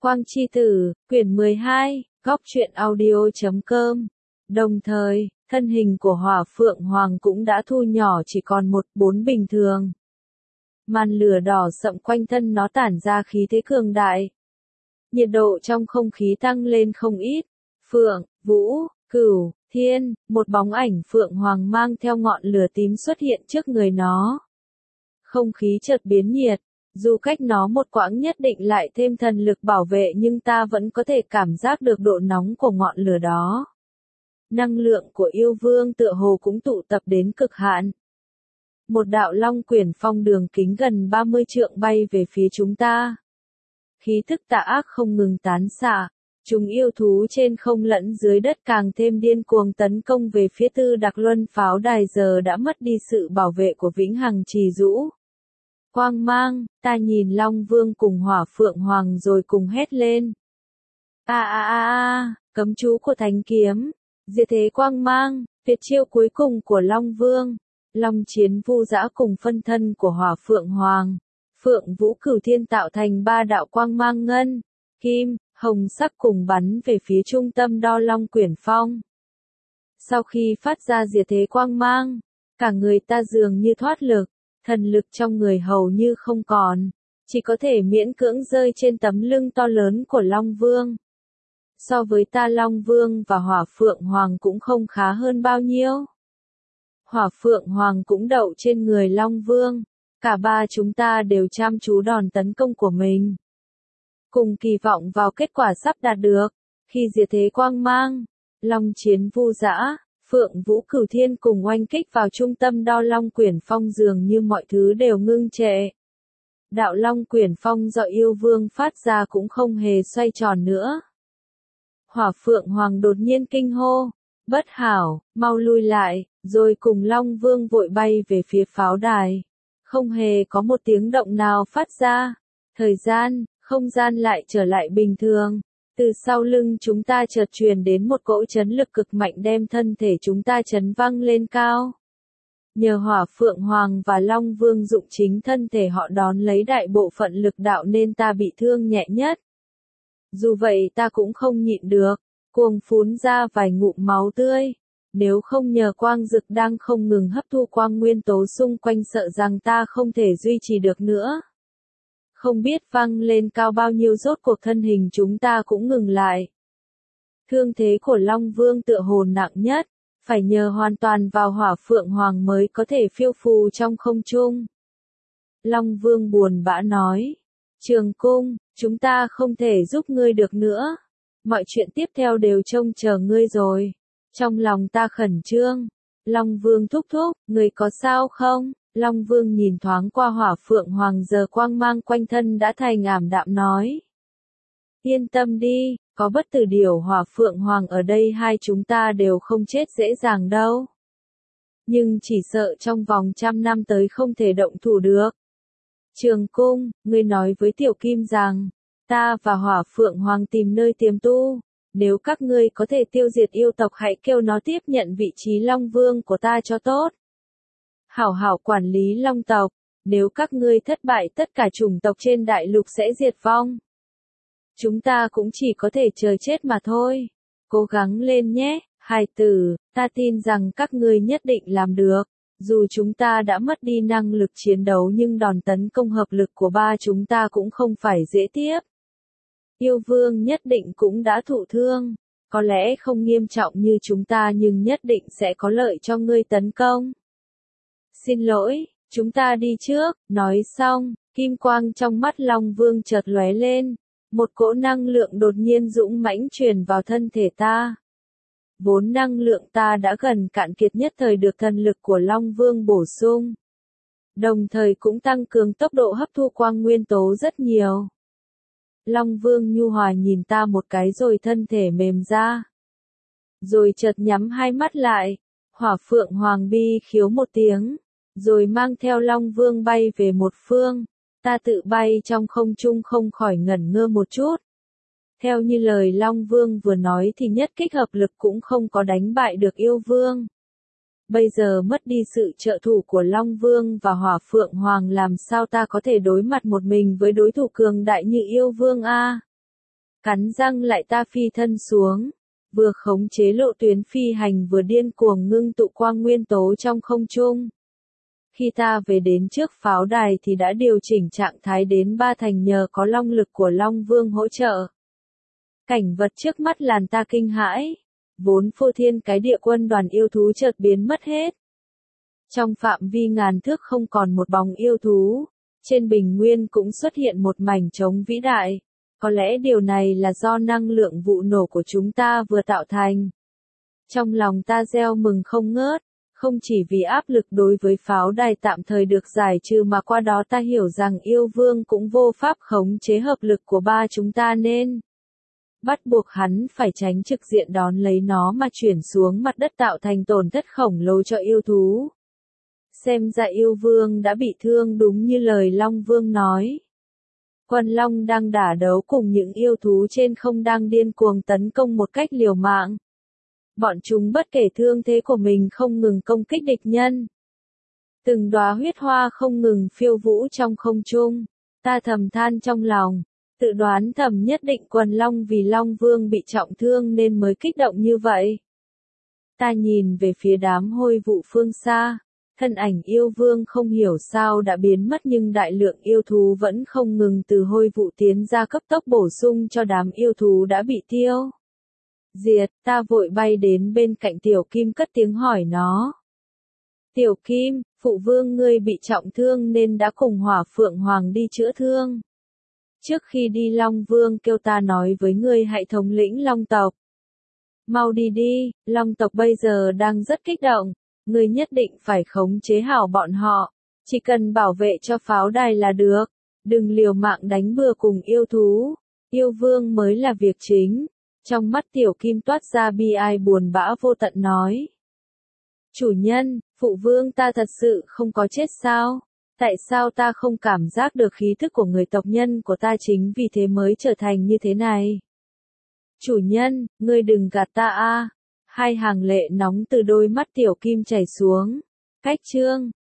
Quang Chi Tử, quyển 12, góc truyện audio.com. Đồng thời, thân hình của Hỏa Phượng Hoàng cũng đã thu nhỏ chỉ còn 1/4 bình thường. Màn lửa đỏ sậm quanh thân nó tản ra khí thế cường đại. Nhiệt độ trong không khí tăng lên không ít. Phượng, Vũ, Cửu, Thiên, một bóng ảnh Phượng Hoàng mang theo ngọn lửa tím xuất hiện trước người nó. Không khí chợt biến nhiệt. Dù cách nó một quãng nhất định lại thêm thần lực bảo vệ nhưng ta vẫn có thể cảm giác được độ nóng của ngọn lửa đó. Năng lượng của yêu vương tựa hồ cũng tụ tập đến cực hạn. Một đạo long quyển phong đường kính gần 30 trượng bay về phía chúng ta. Khí thức tà ác không ngừng tán xạ. Chúng yêu thú trên không lẫn dưới đất càng thêm điên cuồng tấn công về phía Tư Đặc Luân pháo đài giờ đã mất đi sự bảo vệ của Vĩnh Hằng Trì Dũ. Quang mang, ta nhìn Long Vương cùng Hỏa Phượng Hoàng rồi cùng hét lên. Cấm chú của Thánh Kiếm, diệt thế quang mang, tuyệt chiêu cuối cùng của Long Vương, Long Chiến Vu Dã cùng phân thân của Hỏa Phượng Hoàng, Phượng Vũ Cửu Thiên tạo thành 3 đạo quang mang ngân, kim, hồng sắc cùng bắn về phía trung tâm đo long quyển phong. Sau khi phát ra diệt thế quang mang, cả người ta dường như thoát lực. Thần lực trong người hầu như không còn, chỉ có thể miễn cưỡng rơi trên tấm lưng to lớn của Long Vương. So với ta Long Vương và Hỏa Phượng Hoàng cũng không khá hơn bao nhiêu. Hỏa Phượng Hoàng cũng đậu trên người Long Vương, cả ba chúng ta đều chăm chú đòn tấn công của mình. Cùng kỳ vọng vào kết quả sắp đạt được, khi diệt thế quang mang, Long Chiến Vu Dã, Phượng Vũ Cửu Thiên cùng oanh kích vào trung tâm đo long quyển phong dường như mọi thứ đều ngưng trệ. Đạo long quyển phong do yêu vương phát ra cũng không hề xoay tròn nữa. Hỏa Phượng Hoàng đột nhiên kinh hô, bất hảo, mau lui lại, rồi cùng Long Vương vội bay về phía pháo đài. Không hề có một tiếng động nào phát ra. Thời gian, không gian lại trở lại bình thường. Từ sau lưng chúng ta chợt truyền đến một cỗ chấn lực cực mạnh đem thân thể chúng ta chấn văng lên cao. Nhờ Hỏa Phượng Hoàng và Long Vương dụng chính thân thể họ đón lấy đại bộ phận lực đạo nên ta bị thương nhẹ nhất. Dù vậy ta cũng không nhịn được, cuồng phún ra vài ngụm máu tươi. Nếu không nhờ quang dực đang không ngừng hấp thu quang nguyên tố xung quanh sợ rằng ta không thể duy trì được nữa. Không biết văng lên cao bao nhiêu rốt cuộc thân hình chúng ta cũng ngừng lại. Thương thế của Long Vương tựa hồ nặng nhất, phải nhờ hoàn toàn vào Hỏa Phượng Hoàng mới có thể phiêu phù trong không trung. Long Vương buồn bã nói, Trường Cung, chúng ta không thể giúp ngươi được nữa. Mọi chuyện tiếp theo đều trông chờ ngươi rồi. Trong lòng ta khẩn trương. Long Vương thúc thúc, ngươi có sao không? Long Vương nhìn thoáng qua Hỏa Phượng Hoàng giờ quang mang quanh thân đã thành ảm đạm nói. Yên tâm đi, có bất tử điểu Hỏa Phượng Hoàng ở đây hai chúng ta đều không chết dễ dàng đâu. Nhưng chỉ sợ trong vòng 100 năm tới không thể động thủ được. Trường Cung, ngươi nói với Tiểu Kim rằng, ta và Hỏa Phượng Hoàng tìm nơi tiềm tu. Nếu các ngươi có thể tiêu diệt yêu tộc hãy kêu nó tiếp nhận vị trí Long Vương của ta cho tốt. Hảo hảo quản lý long tộc, nếu các ngươi thất bại tất cả chủng tộc trên đại lục sẽ diệt vong. Chúng ta cũng chỉ có thể chờ chết mà thôi. Cố gắng lên nhé, hài tử, ta tin rằng các ngươi nhất định làm được. Dù chúng ta đã mất đi năng lực chiến đấu nhưng đòn tấn công hợp lực của ba chúng ta cũng không phải dễ tiếp. Yêu vương nhất định cũng đã thụ thương. Có lẽ không nghiêm trọng như chúng ta nhưng nhất định sẽ có lợi cho ngươi tấn công. Xin lỗi, chúng ta đi trước, nói xong, kim quang trong mắt Long Vương chợt lóe lên, một cỗ năng lượng đột nhiên dũng mãnh truyền vào thân thể ta. Vốn năng lượng ta đã gần cạn kiệt nhất thời được thần lực của Long Vương bổ sung. Đồng thời cũng tăng cường tốc độ hấp thu quang nguyên tố rất nhiều. Long Vương nhu hòa nhìn ta một cái rồi thân thể mềm ra. Rồi chợt nhắm hai mắt lại, Hỏa Phượng Hoàng bi khiếu một tiếng. Rồi mang theo Long Vương bay về một phương, ta tự bay trong không trung không khỏi ngẩn ngơ một chút. Theo như lời Long Vương vừa nói thì nhất kích hợp lực cũng không có đánh bại được yêu vương. Bây giờ mất đi sự trợ thủ của Long Vương và Hỏa Phượng Hoàng làm sao ta có thể đối mặt một mình với đối thủ cường đại như yêu vương a? Cắn răng lại ta phi thân xuống, vừa khống chế lộ tuyến phi hành vừa điên cuồng ngưng tụ quang nguyên tố trong không trung. Khi ta về đến trước pháo đài thì đã điều chỉnh trạng thái đến 3 thành nhờ có long lực của Long Vương hỗ trợ. Cảnh vật trước mắt làm ta kinh hãi, vốn phô thiên cái địa quân đoàn yêu thú chợt biến mất hết. Trong phạm vi ngàn thước không còn một bóng yêu thú, trên bình nguyên cũng xuất hiện một mảnh trống vĩ đại. Có lẽ điều này là do năng lượng vụ nổ của chúng ta vừa tạo thành. Trong lòng ta reo mừng không ngớt, không chỉ vì áp lực đối với pháo đài tạm thời được giải trừ mà qua đó ta hiểu rằng yêu vương cũng vô pháp khống chế hợp lực của ba chúng ta nên bắt buộc hắn phải tránh trực diện đón lấy nó mà chuyển xuống mặt đất tạo thành tổn thất khổng lồ cho yêu thú. Xem ra yêu vương đã bị thương đúng như lời Long Vương nói. Quân Long đang đả đấu cùng những yêu thú trên không đang điên cuồng tấn công một cách liều mạng. Bọn chúng bất kể thương thế của mình không ngừng công kích địch nhân. Từng đóa huyết hoa không ngừng phiêu vũ trong không trung. Ta thầm than trong lòng, tự đoán thầm nhất định Quần Long vì Long Vương bị trọng thương nên mới kích động như vậy. Ta nhìn về phía đám hôi vụ phương xa. Thân ảnh yêu vương không hiểu sao đã biến mất nhưng đại lượng yêu thú vẫn không ngừng từ hôi vụ tiến ra cấp tốc bổ sung cho đám yêu thú đã bị tiêu diệt. Ta vội bay đến bên cạnh Tiểu Kim cất tiếng hỏi nó. Tiểu Kim, phụ vương ngươi bị trọng thương nên đã cùng Hỏa Phượng Hoàng đi chữa thương. Trước khi đi Long Vương kêu ta nói với ngươi hãy thống lĩnh Long tộc. Mau đi đi, Long tộc bây giờ đang rất kích động. Ngươi nhất định phải khống chế hảo bọn họ, chỉ cần bảo vệ cho pháo đài là được, đừng liều mạng đánh bừa cùng yêu thú, yêu vương mới là việc chính. Trong mắt Tiểu Kim toát ra bi ai buồn bã vô tận nói. Chủ nhân, phụ vương ta thật sự không có chết sao? Tại sao ta không cảm giác được khí thức của người tộc nhân của ta chính vì thế mới trở thành như thế này? Chủ nhân, ngươi đừng gạt ta a. Hai hàng lệ nóng từ đôi mắt Tiểu Kim chảy xuống. Cách chương